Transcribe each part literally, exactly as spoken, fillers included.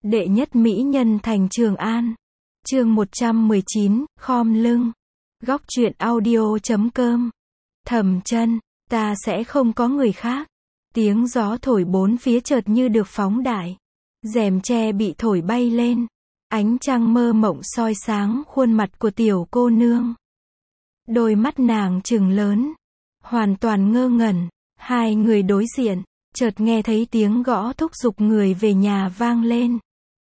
Đệ nhất mỹ nhân thành Trường An. Chương một trăm mười chín, khom lưng. Góc truyện audio chấm com. Thẩm Chân, ta sẽ không có người khác. Tiếng gió thổi bốn phía chợt như được phóng đại. Rèm tre bị thổi bay lên. Ánh trăng mơ mộng soi sáng khuôn mặt của tiểu cô nương. Đôi mắt nàng trừng lớn, hoàn toàn ngơ ngẩn. Hai người đối diện, chợt nghe thấy tiếng gõ thúc giục người về nhà vang lên.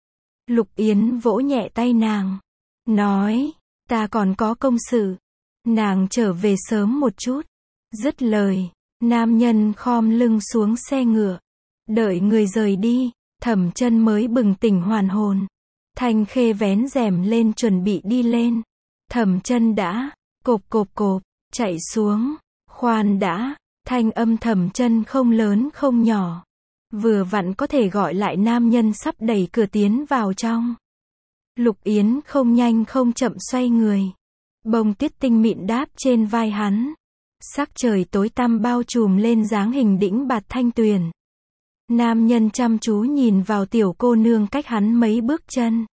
Lục Yến vỗ nhẹ tay nàng, nói, ta còn có công sự, nàng trở về sớm một chút. Dứt lời, nam nhân khom lưng xuống xe ngựa, đợi người rời đi, Thẩm Chân mới bừng tỉnh hoàn hồn. Thanh Khê vén rèm lên chuẩn bị đi lên. Thẩm Chân đã, cộp cộp cộp, chạy xuống. Khoan đã, thanh âm Thẩm Chân không lớn không nhỏ. Vừa vặn có thể gọi lại nam nhân sắp đẩy cửa tiến vào trong. Lục Yến không nhanh không chậm xoay người. Bông tuyết tinh mịn đáp trên vai hắn. Sắc trời tối tăm bao trùm lên dáng hình đĩnh bạt thanh tuyền. Nam nhân chăm chú nhìn vào tiểu cô nương cách hắn mấy bước chân.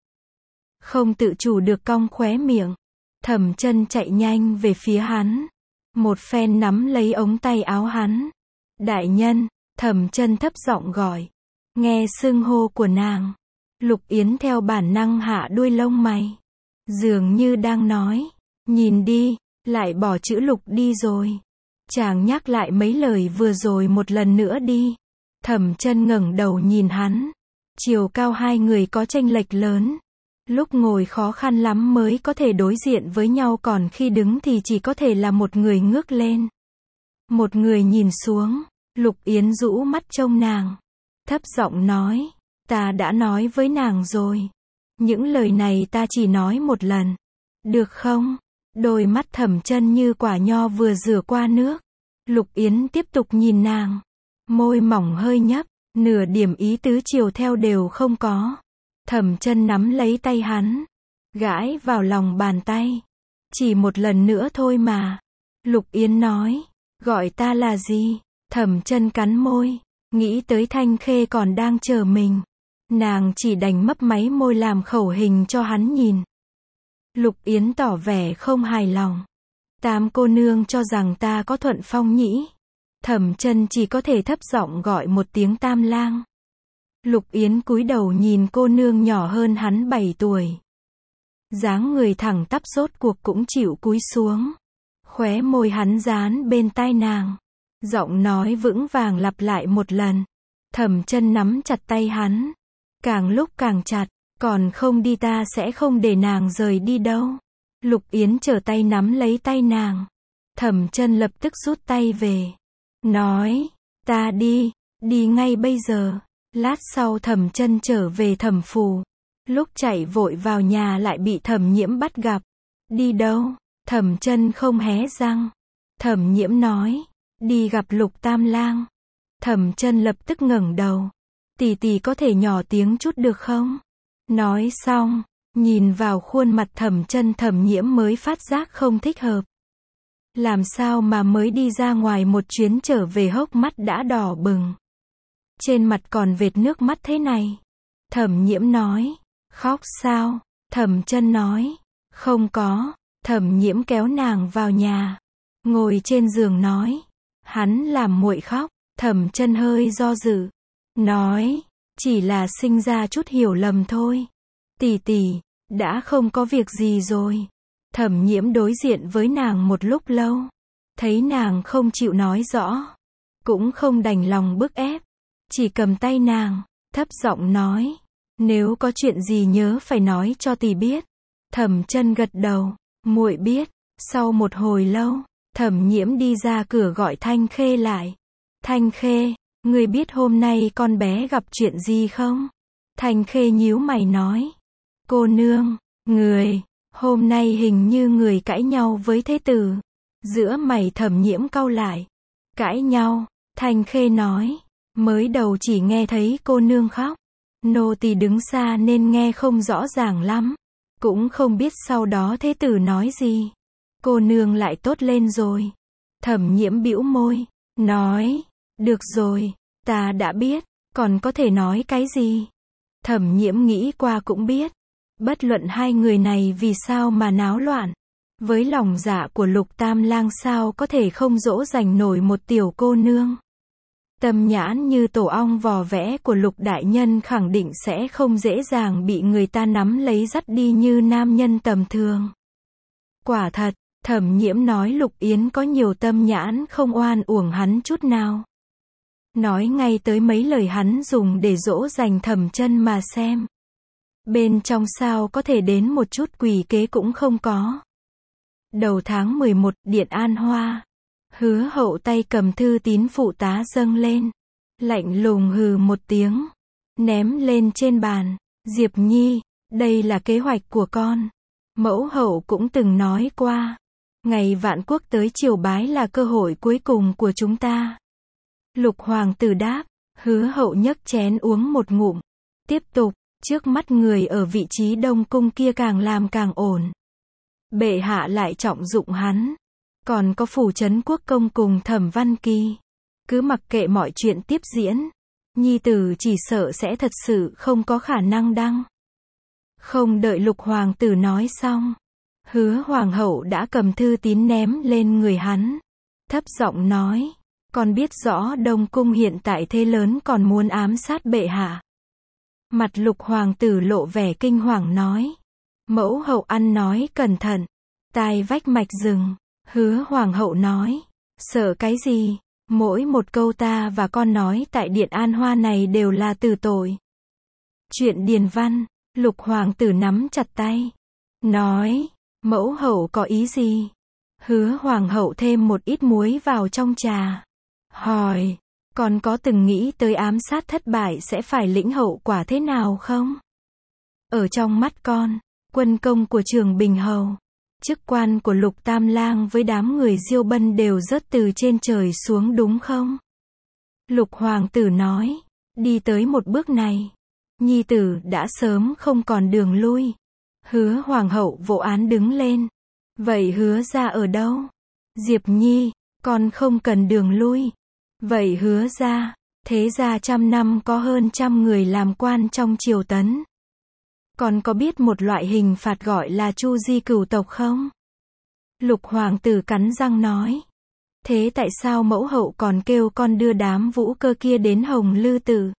Không tự chủ được cong khóe miệng. Thẩm Chân chạy nhanh về phía hắn. Một phen nắm lấy ống tay áo hắn. Đại nhân, Thẩm Chân thấp giọng gọi. Nghe xưng hô của nàng, Lục Yến theo bản năng hạ đuôi lông mày. Dường như đang nói, nhìn đi, lại bỏ chữ Lục đi rồi. Chàng nhắc lại mấy lời vừa rồi một lần nữa đi. Thẩm Chân ngẩng đầu nhìn hắn. Chiều cao hai người có chênh lệch lớn. Lúc ngồi khó khăn lắm mới có thể đối diện với nhau, còn khi đứng thì chỉ có thể là một người ngước lên, một người nhìn xuống. Lục Yến rũ mắt trông nàng, thấp giọng nói, ta đã nói với nàng rồi. Những lời này ta chỉ nói một lần. Được không? Đôi mắt Thẩm Chân như quả nho vừa rửa qua nước. Lục Yến tiếp tục nhìn nàng. Môi mỏng hơi nhấp, nửa điểm ý tứ chiều theo đều không có. Thẩm Chân nắm lấy tay hắn, gãi vào lòng bàn tay. Chỉ một lần nữa thôi mà. Lục Yến nói, gọi ta là gì? Thẩm Chân cắn môi, nghĩ tới Thanh Khê còn đang chờ mình. Nàng chỉ đành mấp máy môi làm khẩu hình cho hắn nhìn. Lục Yến tỏ vẻ không hài lòng. Tam cô nương cho rằng ta có thuận phong nhĩ. Thẩm Chân chỉ có thể thấp giọng gọi một tiếng Tam lang. Lục Yến cúi đầu nhìn cô nương nhỏ hơn hắn bảy tuổi. Dáng người thẳng tắp rốt cuộc cũng chịu cúi xuống. Khóe môi hắn dán bên tai nàng. Giọng nói vững vàng lặp lại một lần. Thẩm Chân nắm chặt tay hắn. Càng lúc càng chặt, còn không đi ta sẽ không để nàng rời đi đâu. Lục Yến trở tay nắm lấy tay nàng. Thẩm Chân lập tức rút tay về. Nói, ta đi, đi ngay bây giờ. Lát sau Thẩm Chân trở về Thẩm phủ. Lúc chạy vội vào nhà lại bị Thẩm Nhiễm bắt gặp. Đi đâu? Thẩm Chân không hé răng. Thẩm Nhiễm nói, đi gặp Lục Tam lang. Thẩm Chân lập tức ngẩng đầu. Tỷ tỷ có thể nhỏ tiếng chút được không? Nói xong, nhìn vào khuôn mặt Thẩm Chân, Thẩm Nhiễm mới phát giác không thích hợp. Làm sao mà mới đi ra ngoài một chuyến trở về hốc mắt đã đỏ bừng. Trên mặt còn vệt nước mắt thế này. Thẩm Nhiễm nói, khóc sao? Thẩm Chân nói, không có. Thẩm Nhiễm kéo nàng vào nhà, ngồi trên giường nói, hắn làm muội khóc. Thẩm Chân hơi do dự, nói, chỉ là sinh ra chút hiểu lầm thôi. Tỷ tỷ, đã không có việc gì rồi. Thẩm Nhiễm đối diện với nàng một lúc lâu, thấy nàng không chịu nói rõ, cũng không đành lòng bức ép, chỉ cầm tay nàng, thấp giọng nói, nếu có chuyện gì nhớ phải nói cho tỷ biết. Thẩm Chân gật đầu, muội biết. Sau một hồi lâu, Thẩm Nhiễm đi ra cửa gọi Thanh Khê lại. Thanh Khê, ngươi biết hôm nay con bé gặp chuyện gì không? Thanh Khê nhíu mày nói, cô nương, người, hôm nay hình như người cãi nhau với thế tử. Giữa mày Thẩm Nhiễm cau lại. Cãi nhau? Thanh Khê nói, mới đầu chỉ nghe thấy cô nương khóc. Nô tỳ đứng xa nên nghe không rõ ràng lắm. Cũng không biết sau đó thế tử nói gì. Cô nương lại tốt lên rồi. Thẩm Nhiễm bĩu môi, nói, được rồi, ta đã biết, còn có thể nói cái gì? Thẩm Nhiễm nghĩ qua cũng biết, bất luận hai người này vì sao mà náo loạn, với lòng dạ của Lục Tam Lang sao có thể không dỗ dành nổi một tiểu cô nương. Tâm nhãn như tổ ong vò vẽ của Lục đại nhân khẳng định sẽ không dễ dàng bị người ta nắm lấy dắt đi như nam nhân tầm thường. Quả thật, Thẩm Nhiễm nói Lục Yến có nhiều tâm nhãn không oan uổng hắn chút nào. Nói ngay tới mấy lời hắn dùng để dỗ dành Thẩm Chân mà xem. Bên trong sao có thể đến một chút quỷ kế cũng không có. Đầu tháng mười một, Điện An Hoa. Hứa Hậu tay cầm thư tín phụ tá dâng lên. Lạnh lùng hừ một tiếng. Ném lên trên bàn. Diệp Nhi, đây là kế hoạch của con. Mẫu hậu cũng từng nói qua. Ngày vạn quốc tới triều bái là cơ hội cuối cùng của chúng ta. Lục hoàng tử đáp. Hứa Hậu nhấc chén uống một ngụm. Tiếp tục, trước mắt người ở vị trí Đông Cung kia càng làm càng ổn. Bệ hạ lại trọng dụng hắn. Còn có phủ trấn quốc công cùng Thẩm Văn Kỳ. Cứ mặc kệ mọi chuyện tiếp diễn. Nhi tử chỉ sợ sẽ thật sự không có khả năng đăng. Không đợi Lục hoàng tử nói xong. Hứa hoàng hậu đã cầm thư tín ném lên người hắn. Thấp giọng nói. Con biết rõ Đông Cung hiện tại thế lớn còn muốn ám sát bệ hạ. Mặt Lục hoàng tử lộ vẻ kinh hoàng nói. Mẫu hậu ăn nói cẩn thận. Tai vách mạch rừng. Hứa hoàng hậu nói. Sợ cái gì? Mỗi một câu ta và con nói tại Điện An Hoa này đều là từ tội. Chuyện điền văn. Lục hoàng tử nắm chặt tay. Nói. Mẫu hậu có ý gì? Hứa hoàng hậu thêm một ít muối vào trong trà. Hỏi. Con có từng nghĩ tới ám sát thất bại sẽ phải lĩnh hậu quả thế nào không? Ở trong mắt con, quân công của Trường Bình Hầu, chức quan của Lục Tam Lang với đám người Diêu Bân đều rớt từ trên trời xuống đúng không? Lục hoàng tử nói. Đi tới một bước này, nhi tử đã sớm không còn đường lui. Hứa hoàng hậu vỗ án đứng lên. Vậy Hứa gia ở đâu? Diệp Nhi, con không cần đường lui. Vậy Hứa gia, thế gia trăm năm có hơn trăm người làm quan trong triều tấn. Con có biết một loại hình phạt gọi là chu di cửu tộc không? Lục hoàng tử cắn răng nói. Thế tại sao mẫu hậu còn kêu con đưa đám vũ cơ kia đến Hồng Lư Tử?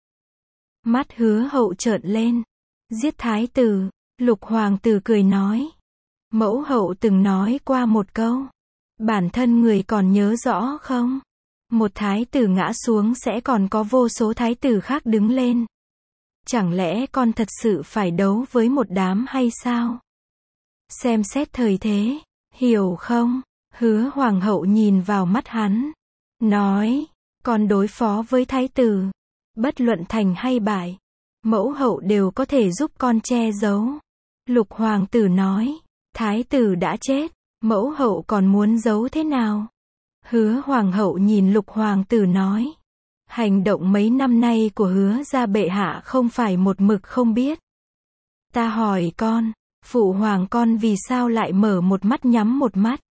Mắt Hứa hậu trợn lên. Giết thái tử. Lục hoàng tử cười nói. Mẫu hậu từng nói qua một câu. Bản thân người còn nhớ rõ không? Một thái tử ngã xuống sẽ còn có vô số thái tử khác đứng lên. Chẳng lẽ con thật sự phải đấu với một đám hay sao? Xem xét thời thế, hiểu không? Hứa hoàng hậu nhìn vào mắt hắn. Nói, con đối phó với thái tử. Bất luận thành hay bại. Mẫu hậu đều có thể giúp con che giấu. Lục hoàng tử nói, thái tử đã chết. Mẫu hậu còn muốn giấu thế nào? Hứa hoàng hậu nhìn Lục hoàng tử nói. Hành động mấy năm nay của Hứa gia bệ hạ không phải một mực không biết. Ta hỏi con, phụ hoàng con vì sao lại mở một mắt nhắm một mắt?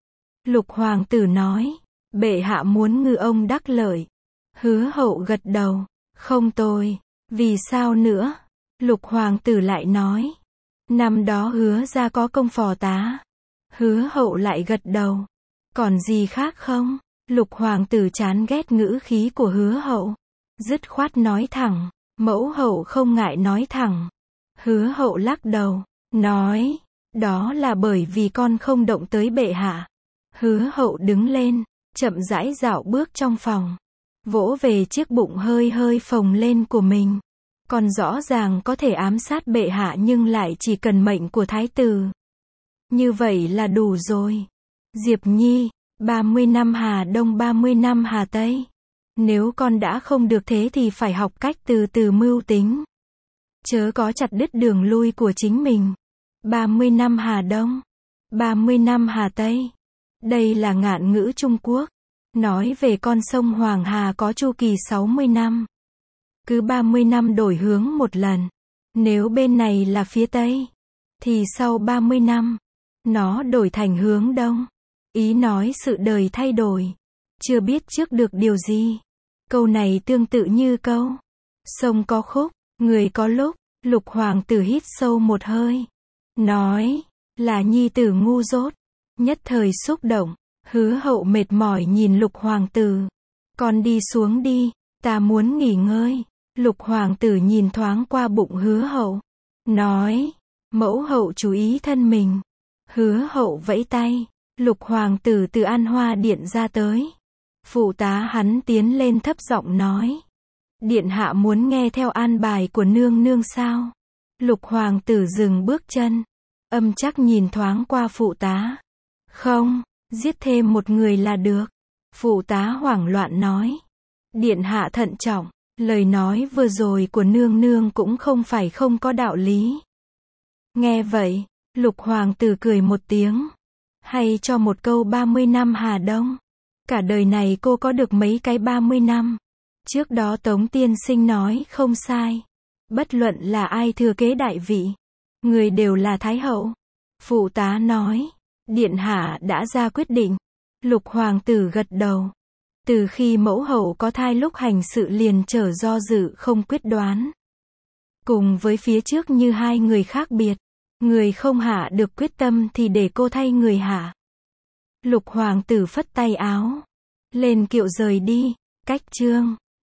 Lục hoàng tử nói, bệ hạ muốn ngư ông đắc lợi. Hứa hậu gật đầu, không tồi, vì sao nữa? Lục hoàng tử lại nói, năm đó Hứa gia có công phò tá. Hứa hậu lại gật đầu, còn gì khác không? Lục hoàng tử chán ghét ngữ khí của Hứa hậu. Dứt khoát nói thẳng, mẫu hậu không ngại nói thẳng. Hứa hậu lắc đầu, nói, đó là bởi vì con không động tới bệ hạ. Hứa hậu đứng lên, chậm rãi dạo bước trong phòng. Vỗ về chiếc bụng hơi hơi phồng lên của mình. Con rõ ràng có thể ám sát bệ hạ nhưng lại chỉ cần mệnh của thái tử. Như vậy là đủ rồi. Diệp Nhi, ba mươi năm Hà Đông ba mươi năm Hà Tây. Nếu con đã không được thế thì phải học cách từ từ mưu tính. Chớ có chặt đứt đường lui của chính mình. ba mươi năm Hà Đông, ba mươi năm Hà Tây. Đây là ngạn ngữ Trung Quốc. Nói về con sông Hoàng Hà có chu kỳ sáu mươi năm. Cứ ba mươi năm đổi hướng một lần. Nếu bên này là phía Tây, thì sau ba mươi năm, nó đổi thành hướng Đông. Ý nói sự đời thay đổi. Chưa biết trước được điều gì. Câu này tương tự như câu sông có khúc, người có lúc. Lục hoàng tử hít sâu một hơi. Nói, là nhi tử ngu dốt. Nhất thời xúc động. Hứa hậu mệt mỏi nhìn lục hoàng tử. Con đi xuống đi, ta muốn nghỉ ngơi. Lục hoàng tử nhìn thoáng qua bụng hứa hậu. Nói, mẫu hậu chú ý thân mình. Hứa hậu vẫy tay. Lục hoàng tử từ An Hoa điện ra tới. Phụ tá hắn tiến lên thấp giọng nói. Điện hạ muốn nghe theo an bài của nương nương sao? Lục hoàng tử dừng bước chân. Âm chắc nhìn thoáng qua phụ tá. Không, giết thêm một người là được. Phụ tá hoảng loạn nói. Điện hạ thận trọng. Lời nói vừa rồi của nương nương cũng không phải không có đạo lý. Nghe vậy, lục hoàng tử cười một tiếng. Hay cho một câu ba mươi năm Hà Đông. Cả đời này cô có được mấy cái ba mươi năm. Trước đó Tống tiên sinh nói không sai. Bất luận là ai thừa kế đại vị, người đều là Thái hậu. Phụ tá nói. Điện hạ đã ra quyết định. Lục hoàng tử gật đầu. Từ khi mẫu hậu có thai lúc hành sự liền trở do dự không quyết đoán. Cùng với phía trước như hai người khác biệt. Người không hạ được quyết tâm thì để cô thay người hạ. Lục hoàng tử phất tay áo. Lên kiệu rời đi. Cách chương.